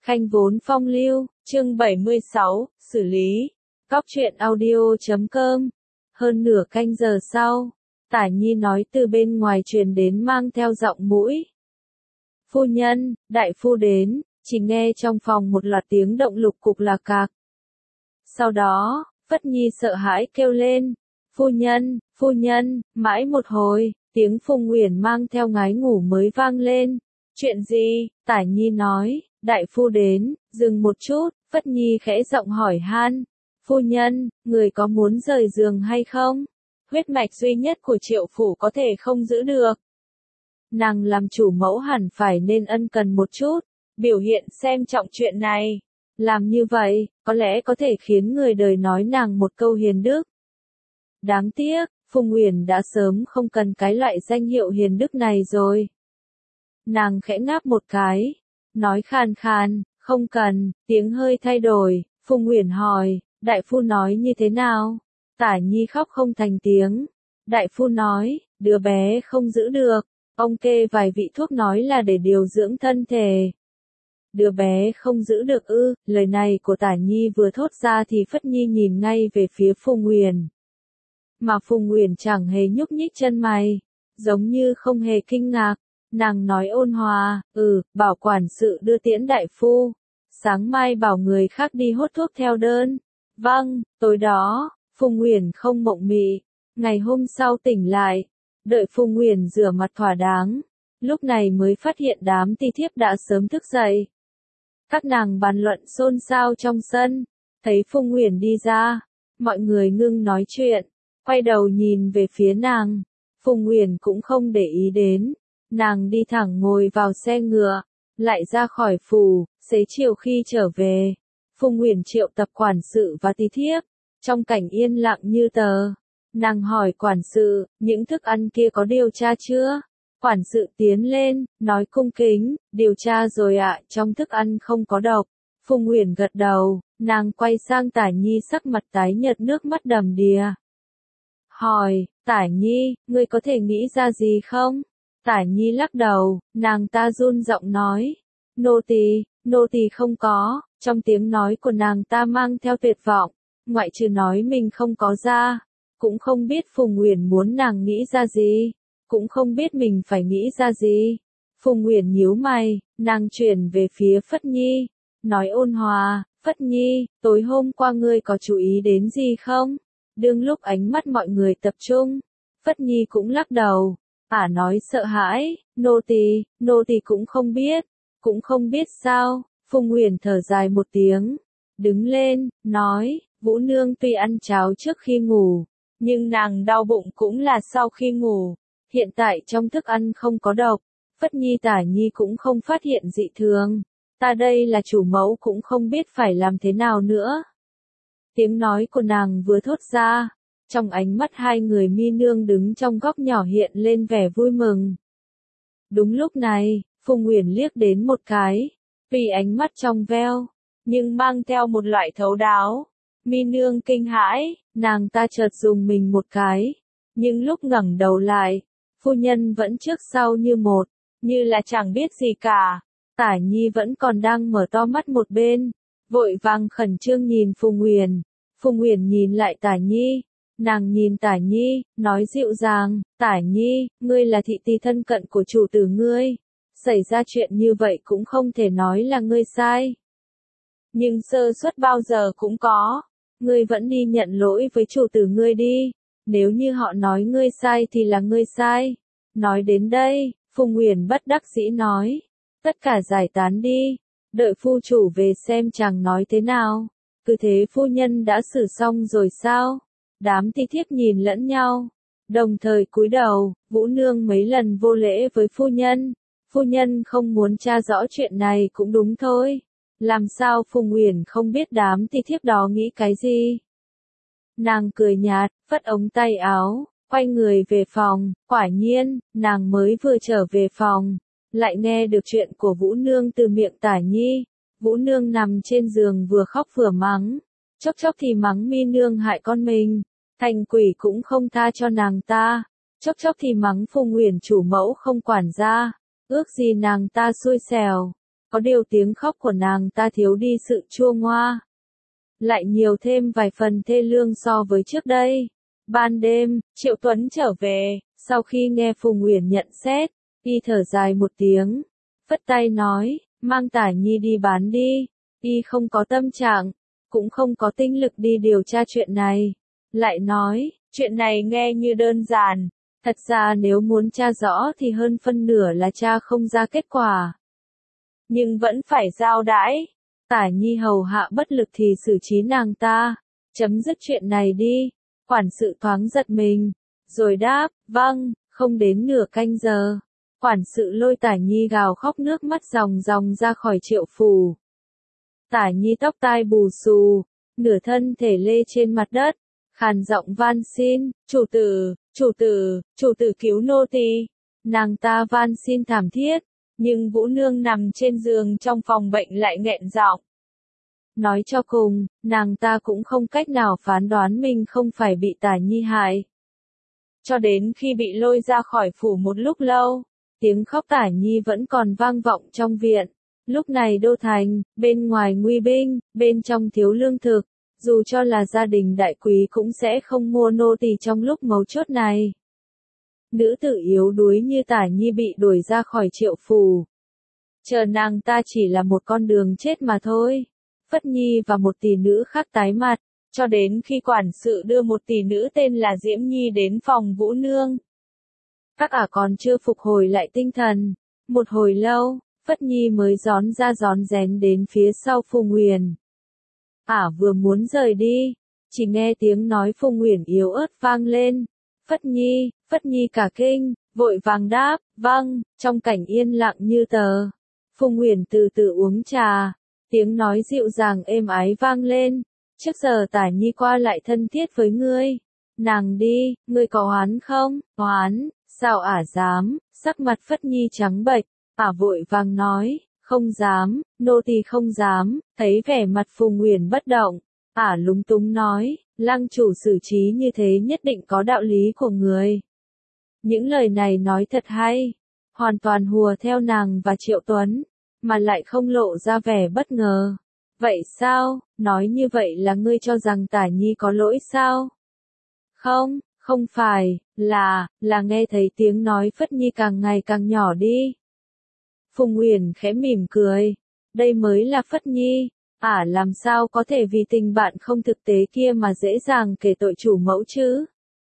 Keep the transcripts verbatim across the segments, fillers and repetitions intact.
Khanh vốn phong lưu, chương bảy mươi sáu, xử lý. Cóc truyện audio chấm com. Hơn nửa canh giờ sau, Tả Nhi nói từ bên ngoài truyền đến mang theo giọng mũi. Phu nhân, đại phu đến, chỉ nghe trong phòng một loạt tiếng động lục cục lạc cạc. Sau đó, Phất Nhi sợ hãi kêu lên, phu nhân, phu nhân, mãi một hồi, tiếng Phùng Uyển mang theo ngái ngủ mới vang lên. Chuyện gì? Tả Nhi nói, đại phu đến, dừng một chút, Phất Nhi khẽ giọng hỏi han. Phu nhân, người có muốn rời giường hay không? Huyết mạch duy nhất của Triệu phủ có thể không giữ được. Nàng làm chủ mẫu hẳn phải nên ân cần một chút, biểu hiện xem trọng chuyện này. Làm như vậy, có lẽ có thể khiến người đời nói nàng một câu hiền đức. Đáng tiếc, Phùng Uyển đã sớm không cần cái loại danh hiệu hiền đức này rồi. Nàng khẽ ngáp một cái, nói khàn khàn, không cần, tiếng hơi thay đổi, Phùng Uyển hỏi, đại phu nói như thế nào? Tả Nhi khóc không thành tiếng. Đại phu nói, đứa bé không giữ được, ông kê vài vị thuốc nói là để điều dưỡng thân thể. Đứa bé không giữ được ư? Lời này của Tả Nhi vừa thốt ra thì Phất Nhi nhìn ngay về phía Phùng Uyển. Mà Phùng Uyển chẳng hề nhúc nhích chân mày, giống như không hề kinh ngạc. Nàng nói ôn hòa, ừ, bảo quản sự đưa tiễn đại phu. Sáng mai bảo người khác đi hốt thuốc theo đơn. Vâng, tối đó, Phùng Uyển không mộng mị. Ngày hôm sau tỉnh lại, đợi Phùng Uyển rửa mặt thỏa đáng. Lúc này mới phát hiện đám ti thiếp đã sớm thức dậy. Các nàng bàn luận xôn xao trong sân. Thấy Phùng Uyển đi ra, mọi người ngưng nói chuyện, quay đầu nhìn về phía nàng. Phùng Uyển cũng không để ý đến. Nàng đi thẳng ngồi vào xe ngựa, lại ra khỏi phủ, xế chiều khi trở về. Phùng Uyển triệu tập quản sự và ti thiếp, trong cảnh yên lặng như tờ. Nàng hỏi quản sự, những thức ăn kia có điều tra chưa? Quản sự tiến lên, nói cung kính, điều tra rồi ạ, trong thức ăn không có độc. Phùng Uyển gật đầu, nàng quay sang Tả Nhi sắc mặt tái nhợt nước mắt đầm đìa. Hỏi, Tả Nhi, ngươi có thể nghĩ ra gì không? Tả Nhi lắc đầu, nàng ta run giọng nói, nô tỳ, nô tỳ không có, trong tiếng nói của nàng ta mang theo tuyệt vọng, ngoại trừ nói mình không có ra, cũng không biết Phùng Uyển muốn nàng nghĩ ra gì, cũng không biết mình phải nghĩ ra gì. Phùng Uyển nhíu mày, nàng chuyển về phía Phất Nhi, nói ôn hòa, Phất Nhi, tối hôm qua ngươi có chú ý đến gì không? Đương lúc ánh mắt mọi người tập trung, Phất Nhi cũng lắc đầu. Ả nói sợ hãi, nô tỳ, nô tỳ cũng không biết, cũng không biết sao. Phùng Uyển thở dài một tiếng, đứng lên, nói, Vũ Nương tuy ăn cháo trước khi ngủ, nhưng nàng đau bụng cũng là sau khi ngủ. Hiện tại trong thức ăn không có độc, Phất Nhi Tả Nhi cũng không phát hiện dị thường. Ta đây là chủ mẫu cũng không biết phải làm thế nào nữa. Tiếng nói của nàng vừa thốt ra, trong ánh mắt hai người mi nương đứng trong góc nhỏ hiện lên vẻ vui mừng. Đúng lúc này, Phùng Uyển liếc đến một cái, vì ánh mắt trong veo, nhưng mang theo một loại thấu đáo. Mi nương kinh hãi, nàng ta chợt dùng mình một cái, nhưng lúc ngẩng đầu lại, phu nhân vẫn trước sau như một, như là chẳng biết gì cả. Tả Nhi vẫn còn đang mở to mắt một bên, vội vàng khẩn trương nhìn Phùng Uyển. Phùng Uyển nhìn lại Tả Nhi. Nàng nhìn Tả Nhi, nói dịu dàng, Tả Nhi, ngươi là thị tỳ thân cận của chủ tử ngươi. Xảy ra chuyện như vậy cũng không thể nói là ngươi sai. Nhưng sơ suất bao giờ cũng có. Ngươi vẫn đi nhận lỗi với chủ tử ngươi đi. Nếu như họ nói ngươi sai thì là ngươi sai. Nói đến đây, Phùng Uyển bất đắc dĩ nói. Tất cả giải tán đi. Đợi phu chủ về xem chàng nói thế nào. Cứ thế phu nhân đã xử xong rồi sao? Đám ti thiếp nhìn lẫn nhau, đồng thời cúi đầu. Vũ Nương mấy lần vô lễ với phu nhân. Phu nhân không muốn tra rõ chuyện này cũng đúng thôi. Làm sao Phùng Uyển không biết đám ti thiếp đó nghĩ cái gì? Nàng cười nhạt, phất ống tay áo, quay người về phòng. Quả nhiên, nàng mới vừa trở về phòng, lại nghe được chuyện của Vũ Nương từ miệng Tả Nhi. Vũ Nương nằm trên giường vừa khóc vừa mắng, chốc chốc thì mắng mi nương hại con mình. Thành quỷ cũng không tha cho nàng ta, chốc chốc thì mắng Phùng Uyển chủ mẫu không quản gia, ước gì nàng ta xui xẻo. Có điều tiếng khóc của nàng ta thiếu đi sự chua ngoa, lại nhiều thêm vài phần thê lương so với trước đây. Ban đêm, Triệu Tuấn trở về, sau khi nghe Phùng Uyển nhận xét, y thở dài một tiếng, phất tay nói, mang Tả Nhi đi bán đi, y không có tâm trạng, cũng không có tinh lực đi điều tra chuyện này. Lại nói, chuyện này nghe như đơn giản, thật ra nếu muốn tra rõ thì hơn phân nửa là tra không ra kết quả. Nhưng vẫn phải giao đãi, Tả Nhi hầu hạ bất lực thì xử trí nàng ta, chấm dứt chuyện này đi. Quản sự thoáng giật mình, rồi đáp, vâng. Không đến nửa canh giờ, quản sự lôi Tả Nhi gào khóc nước mắt ròng ròng ra khỏi Triệu phủ. Tả Nhi tóc tai bù xù, nửa thân thể lê trên mặt đất, khàn giọng van xin, chủ tử, chủ tử, chủ tử cứu nô tỳ. Nàng ta van xin thảm thiết, nhưng Vũ Nương nằm trên giường trong phòng bệnh lại nghẹn giọng. Nói cho cùng, nàng ta cũng không cách nào phán đoán mình không phải bị Tả Nhi hại. Cho đến khi bị lôi ra khỏi phủ một lúc lâu, tiếng khóc Tả Nhi vẫn còn vang vọng trong viện. Lúc này đô thành, bên ngoài nguy binh, bên trong thiếu lương thực, dù cho là gia đình đại quý cũng sẽ không mua nô tỳ trong lúc mấu chốt này. Nữ tử yếu đuối như Tả Nhi bị đuổi ra khỏi Triệu phủ. Chờ nàng ta chỉ là một con đường chết mà thôi. Phất Nhi và một tỷ nữ khác tái mặt, cho đến khi quản sự đưa một tỷ nữ tên là Diễm Nhi đến phòng Vũ Nương. Các ả còn chưa phục hồi lại tinh thần. Một hồi lâu, Phất Nhi mới rón ra rón rén đến phía sau Phùng Uyển. Ả vừa muốn rời đi, chỉ nghe tiếng nói Phùng Uyển yếu ớt vang lên. Phất Nhi, Phất Nhi cả kinh, vội vàng đáp, vâng, trong cảnh yên lặng như tờ. Phùng Uyển từ từ uống trà, tiếng nói dịu dàng êm ái vang lên. Trước giờ Tả Nhi qua lại thân thiết với ngươi. Nàng đi, ngươi có oán không? Oán, sao ả dám? Sắc mặt Phất Nhi trắng bệch, ả vội vàng nói, không dám, nô tỳ không dám. Thấy vẻ mặt Phùng Uyển bất động, ả lúng túng nói, lăng chủ xử trí như thế nhất định có đạo lý của người. Những lời này nói thật hay, hoàn toàn hùa theo nàng và Triệu Tuấn, mà lại không lộ ra vẻ bất ngờ. Vậy sao, nói như vậy là ngươi cho rằng Tả Nhi có lỗi sao? Không, không phải, là, là nghe thấy tiếng nói Phất Nhi càng ngày càng nhỏ đi. Phùng Uyển khẽ mỉm cười, đây mới là Phất Nhi, ả làm sao có thể vì tình bạn không thực tế kia mà dễ dàng kể tội chủ mẫu chứ?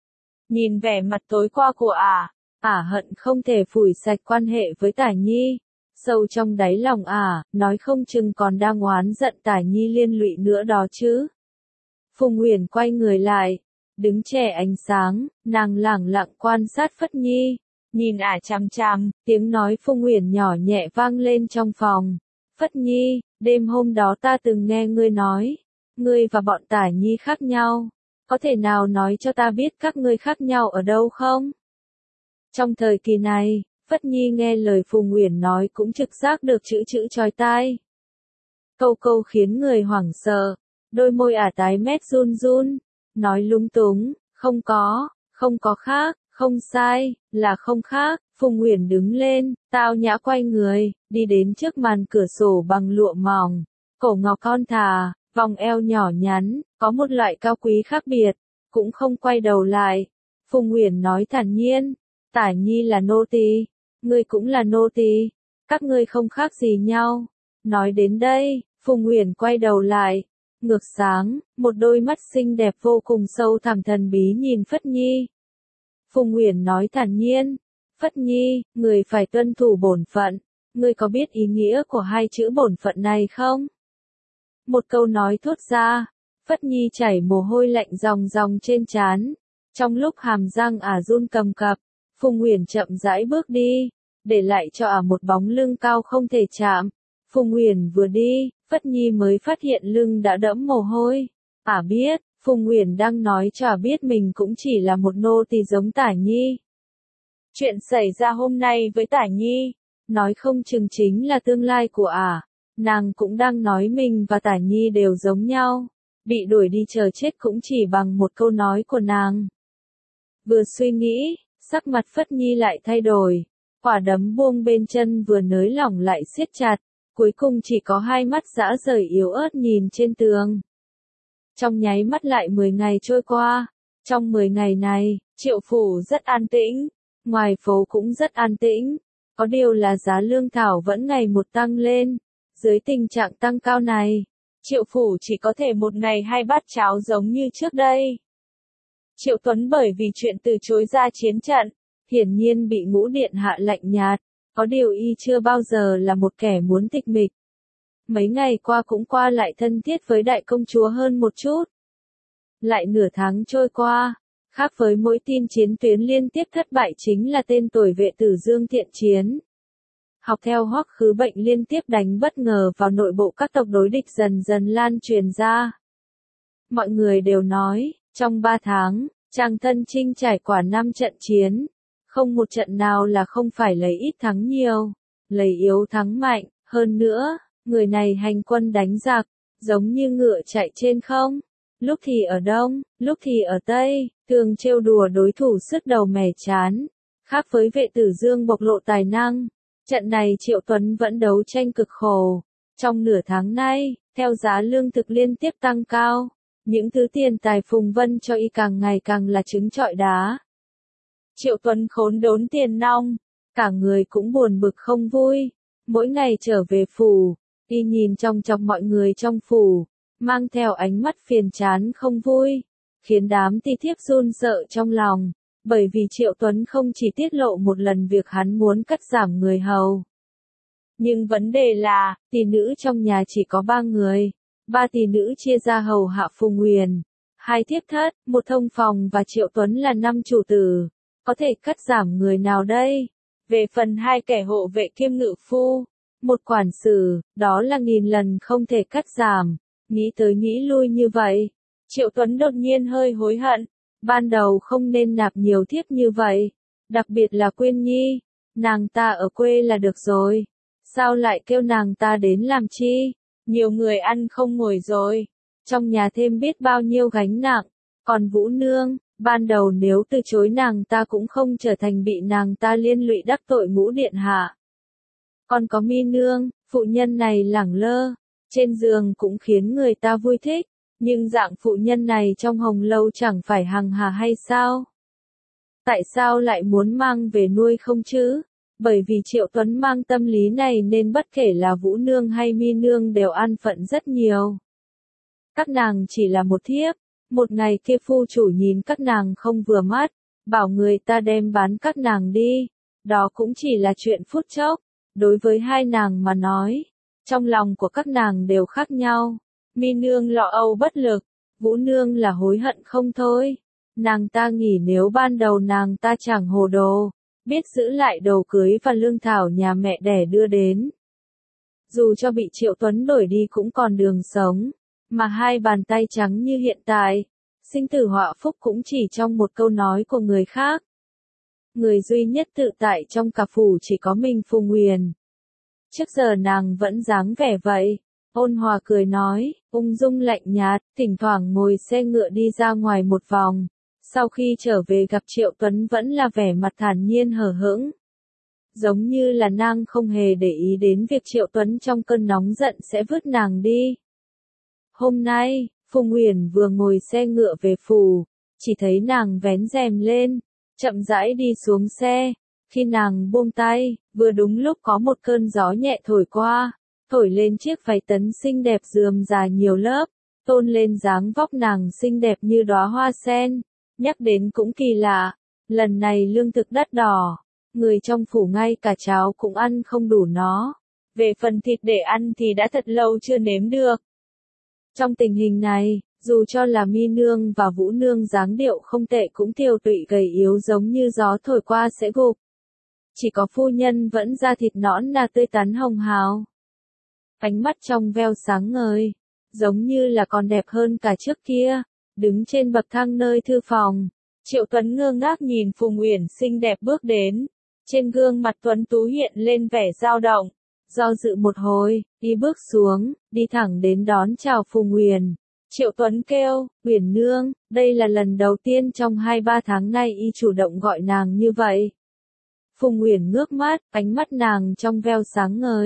Nhìn vẻ mặt tối qua của ả, ả hận không thể phủi sạch quan hệ với Tả Nhi. Sâu trong đáy lòng ả, nói không chừng còn đang oán giận Tả Nhi liên lụy nữa đó chứ. Phùng Uyển quay người lại, đứng che ánh sáng, nàng lẳng lặng quan sát Phất Nhi, nhìn ả chằm chằm, tiếng nói Phùng Uyển nhỏ nhẹ vang lên trong phòng. Phất Nhi, đêm hôm đó ta từng nghe ngươi nói, ngươi và bọn Tả Nhi khác nhau, có thể nào nói cho ta biết các ngươi khác nhau ở đâu không? Trong thời kỳ này, Phất Nhi nghe lời Phùng Uyển nói cũng trực giác được chữ chữ chói tai. Câu câu khiến người hoảng sợ, đôi môi ả tái mét run run, nói lúng túng, không có, không có khác, không sai, là không khác. Phùng Uyển đứng lên, tao nhã quay người, đi đến trước màn cửa sổ bằng lụa mỏng, cổ ngọc thon thả, vòng eo nhỏ nhắn, có một loại cao quý khác biệt, cũng không quay đầu lại. Phùng Uyển nói thản nhiên, Tả Nhi là nô tỳ, ngươi cũng là nô tỳ, các ngươi không khác gì nhau. Nói đến đây, Phùng Uyển quay đầu lại, ngược sáng, một đôi mắt xinh đẹp vô cùng sâu thẳm thần bí nhìn Phất Nhi. Phùng Uyển nói thản nhiên, Phất Nhi, người phải tuân thủ bổn phận, ngươi có biết ý nghĩa của hai chữ bổn phận này không? Một câu nói thốt ra, Phất Nhi chảy mồ hôi lạnh ròng ròng trên trán, trong lúc hàm răng ả run cầm cập. Phùng Uyển chậm rãi bước đi, để lại cho ả một bóng lưng cao không thể chạm. Phùng Uyển vừa đi, Phất Nhi mới phát hiện lưng đã đẫm mồ hôi. Ả biết, Phùng Uyển đang nói cho ả biết mình cũng chỉ là một nô tỳ giống Tả Nhi. Chuyện xảy ra hôm nay với Tả Nhi, nói không chừng chính là tương lai của ả. Nàng cũng đang nói mình và Tả Nhi đều giống nhau, bị đuổi đi chờ chết cũng chỉ bằng một câu nói của nàng. Vừa suy nghĩ, sắc mặt Phất Nhi lại thay đổi, quả đấm buông bên chân vừa nới lỏng lại siết chặt, cuối cùng chỉ có hai mắt dã rời yếu ớt nhìn trên tường. Trong nháy mắt lại mười ngày trôi qua, trong mười ngày này, Triệu phủ rất an tĩnh, ngoài phố cũng rất an tĩnh, có điều là giá lương thảo vẫn ngày một tăng lên, dưới tình trạng tăng cao này, Triệu phủ chỉ có thể một ngày hai bát cháo giống như trước đây. Triệu Tuấn bởi vì chuyện từ chối ra chiến trận, hiển nhiên bị Ngũ điện hạ lạnh nhạt, có điều y chưa bao giờ là một kẻ muốn tịch mịch. Mấy ngày qua cũng qua lại thân thiết với đại công chúa hơn một chút. Lại nửa tháng trôi qua, khác với mỗi tin chiến tuyến liên tiếp thất bại chính là tên tuổi vệ tử Dương Thiện Chiến. Học theo Hoắc Khứ Bệnh liên tiếp đánh bất ngờ vào nội bộ các tộc đối địch dần dần lan truyền ra. Mọi người đều nói, trong ba tháng, Trang Thân Trinh trải qua năm trận chiến, không một trận nào là không phải lấy ít thắng nhiều, lấy yếu thắng mạnh, hơn nữa, người này hành quân đánh giặc, giống như ngựa chạy trên không, lúc thì ở đông, lúc thì ở tây, thường trêu đùa đối thủ sứt đầu mẻ chán. Khác với vệ tử Dương bộc lộ tài năng, trận này Triệu Tuấn vẫn đấu tranh cực khổ. Trong nửa tháng nay, theo giá lương thực liên tiếp tăng cao, những thứ tiền tài Phùng Vân cho y càng ngày càng là trứng trọi đá. Triệu Tuấn khốn đốn tiền nong, cả người cũng buồn bực không vui, mỗi ngày trở về phủ, y nhìn trong trong mọi người trong phủ, mang theo ánh mắt phiền chán không vui, khiến đám ti thiếp run sợ trong lòng, bởi vì Triệu Tuấn không chỉ tiết lộ một lần việc hắn muốn cắt giảm người hầu. Nhưng vấn đề là, tỷ nữ trong nhà chỉ có ba người, ba tỷ nữ chia ra hầu hạ Phùng Huyền, hai thiếp thất, một thông phòng và Triệu Tuấn là năm chủ tử, có thể cắt giảm người nào đây? Về phần hai kẻ hộ vệ kiêm ngự phu, một quản sự, đó là nghìn lần không thể cắt giảm. Nghĩ tới nghĩ lui như vậy, Triệu Tuấn đột nhiên hơi hối hận, ban đầu không nên nạp nhiều thiếp như vậy, đặc biệt là Quyên Nhi, nàng ta ở quê là được rồi, sao lại kêu nàng ta đến làm chi, nhiều người ăn không ngồi rồi, trong nhà thêm biết bao nhiêu gánh nặng, còn Vũ Nương, ban đầu nếu từ chối nàng ta cũng không trở thành bị nàng ta liên lụy đắc tội Ngũ điện hạ. Còn có Mi Nương, phụ nhân này lẳng lơ, trên giường cũng khiến người ta vui thích, nhưng dạng phụ nhân này trong hồng lâu chẳng phải hằng hà hay sao? Tại sao lại muốn mang về nuôi không chứ? Bởi vì Triệu Tuấn mang tâm lý này nên bất kể là Vũ Nương hay Mi Nương đều an phận rất nhiều. Các nàng chỉ là một thiếp, một ngày kia phu chủ nhìn các nàng không vừa mắt, bảo người ta đem bán các nàng đi, đó cũng chỉ là chuyện phút chốc, đối với hai nàng mà nói. Trong lòng của các nàng đều khác nhau, Mi Nương lo âu bất lực, Vũ Nương là hối hận không thôi. Nàng ta nghĩ nếu ban đầu nàng ta chẳng hồ đồ, biết giữ lại đồ cưới và lương thảo nhà mẹ đẻ đưa đến. Dù cho bị Triệu Tuấn đổi đi cũng còn đường sống, mà hai bàn tay trắng như hiện tại, sinh tử họa phúc cũng chỉ trong một câu nói của người khác. Người duy nhất tự tại trong cả phủ chỉ có mình Phùng Huyền. Trước giờ nàng vẫn dáng vẻ vậy, ôn hòa cười nói, ung dung lạnh nhạt, thỉnh thoảng ngồi xe ngựa đi ra ngoài một vòng, sau khi trở về gặp Triệu Tuấn vẫn là vẻ mặt thản nhiên hờ hững. Giống như là nàng không hề để ý đến việc Triệu Tuấn trong cơn nóng giận sẽ vứt nàng đi. Hôm nay, Phùng Huyền vừa ngồi xe ngựa về phủ, chỉ thấy nàng vén rèm lên, chậm rãi đi xuống xe. Khi nàng buông tay, vừa đúng lúc có một cơn gió nhẹ thổi qua, thổi lên chiếc váy tấn xinh đẹp rườm rà nhiều lớp, tôn lên dáng vóc nàng xinh đẹp như đóa hoa sen. Nhắc đến cũng kỳ lạ, lần này lương thực đắt đỏ, người trong phủ ngay cả cháo cũng ăn không đủ nó. Về phần thịt để ăn thì đã thật lâu chưa nếm được. Trong tình hình này, dù cho là Mi Nương và Vũ Nương dáng điệu không tệ cũng tiều tụy gầy yếu giống như gió thổi qua sẽ gục. Chỉ có phu nhân vẫn da thịt nõn nà tươi tắn hồng hào. Ánh mắt trong veo sáng ngời, giống như là còn đẹp hơn cả trước kia, đứng trên bậc thang nơi thư phòng. Triệu Tuấn ngơ ngác nhìn Phùng Uyển xinh đẹp bước đến, trên gương mặt tuấn tú hiện lên vẻ dao động, do dự một hồi, đi bước xuống, đi thẳng đến đón chào Phùng Uyển. Triệu Tuấn kêu, Uyển nương, đây là lần đầu tiên trong hai ba tháng nay y chủ động gọi nàng như vậy. Phùng Uyển ngước mắt, ánh mắt nàng trong veo sáng ngời,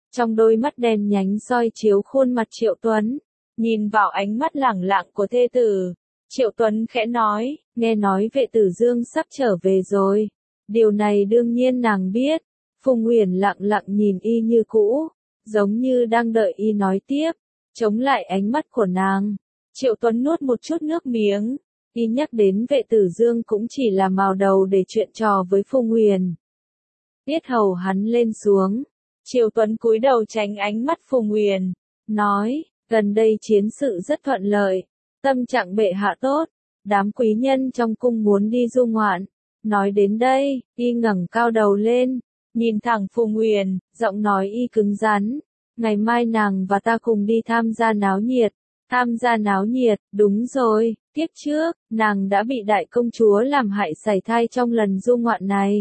Trong đôi mắt đen nhánh soi chiếu khuôn mặt Triệu Tuấn, nhìn vào ánh mắt lẳng lặng của thê tử. Triệu Tuấn khẽ nói, nghe nói vệ tử Dương sắp trở về rồi. Điều này đương nhiên nàng biết. Phùng Uyển lặng lặng nhìn y như cũ, giống như đang đợi y nói tiếp, chống lại ánh mắt của nàng. Triệu Tuấn nuốt một chút nước miếng, y nhắc đến vệ tử Dương cũng chỉ là mào đầu để chuyện trò với Phùng Uyển. Tiết hầu hắn lên xuống, Triệu Tuấn cúi đầu tránh ánh mắt Phùng Uyển, nói, gần đây chiến sự rất thuận lợi, tâm trạng bệ hạ tốt, đám quý nhân trong cung muốn đi du ngoạn. Nói đến đây, y ngẩng cao đầu lên, nhìn thẳng Phùng Uyển, giọng nói y cứng rắn, ngày mai nàng và ta cùng đi tham gia náo nhiệt. Tham gia náo nhiệt, đúng rồi, tiếp trước, nàng đã bị đại công chúa làm hại sảy thai trong lần du ngoạn này.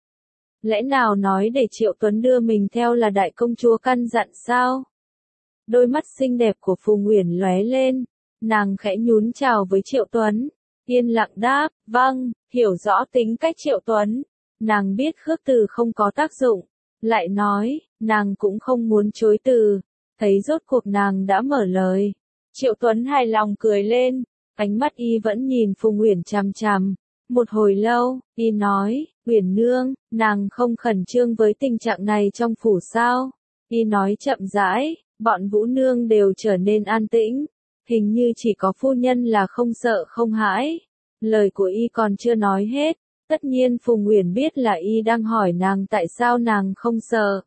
Lẽ nào nói để Triệu Tuấn đưa mình theo là đại công chúa căn dặn sao? Đôi mắt xinh đẹp của Phùng Uyển lóe lên, nàng khẽ nhún chào với Triệu Tuấn, yên lặng đáp, vâng, hiểu rõ tính cách Triệu Tuấn. Nàng biết khước từ không có tác dụng, lại nói, nàng cũng không muốn chối từ, thấy rốt cuộc nàng đã mở lời. Triệu Tuấn hài lòng cười lên, ánh mắt y vẫn nhìn Phùng Uyển chằm chằm. Một hồi lâu, y nói, Uyển nương, nàng không khẩn trương với tình trạng này trong phủ sao? Y nói chậm rãi, bọn Vũ nương đều trở nên an tĩnh, hình như chỉ có phu nhân là không sợ không hãi. Lời của y còn chưa nói hết, tất nhiên Phùng Uyển biết là y đang hỏi nàng tại sao nàng không sợ.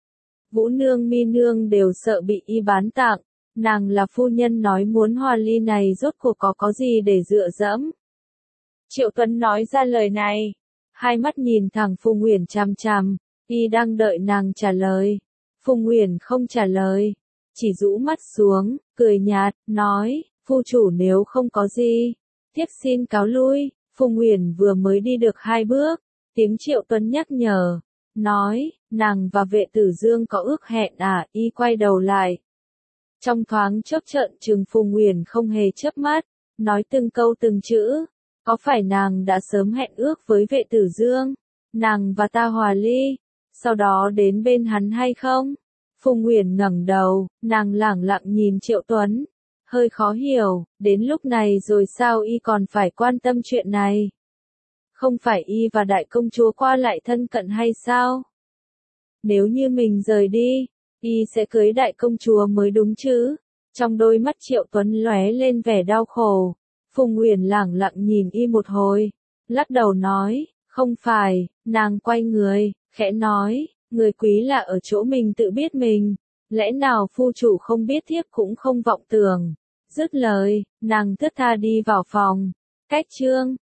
Vũ nương Mi nương đều sợ bị y bán tặng. Nàng là phu nhân nói muốn hòa ly này rốt cuộc có có gì để dựa dẫm. Triệu Tuấn nói ra lời này, hai mắt nhìn thẳng Phùng Uyển chằm chằm, y đang đợi nàng trả lời. Phùng Uyển không trả lời, chỉ rũ mắt xuống, cười nhạt, nói, phu chủ nếu không có gì, tiếp xin cáo lui. Phùng Uyển vừa mới đi được hai bước, tiếng Triệu Tuấn nhắc nhở, nói, nàng và vệ tử Dương có ước hẹn à, y quay đầu lại. Trong thoáng chớp trợn trừng Phùng Uyển không hề chớp mắt, nói từng câu từng chữ, có phải nàng đã sớm hẹn ước với vệ tử Dương, nàng và ta hòa ly, sau đó đến bên hắn hay không? Phùng Uyển ngẩng đầu, nàng lẳng lặng nhìn Triệu Tuấn, hơi khó hiểu, đến lúc này rồi sao y còn phải quan tâm chuyện này? Không phải y và đại công chúa qua lại thân cận hay sao? Nếu như mình rời đi, y sẽ cưới đại công chúa mới đúng chứ? Trong đôi mắt Triệu Tuấn lóe lên vẻ đau khổ. Phùng Uyển lẳng lặng nhìn y một hồi, lắc đầu nói, không phải. Nàng quay người, khẽ nói, người quý là ở chỗ mình tự biết mình, lẽ nào phu chủ không biết thiếp cũng không vọng tưởng. Dứt lời, nàng thướt tha đi vào phòng. Cách chương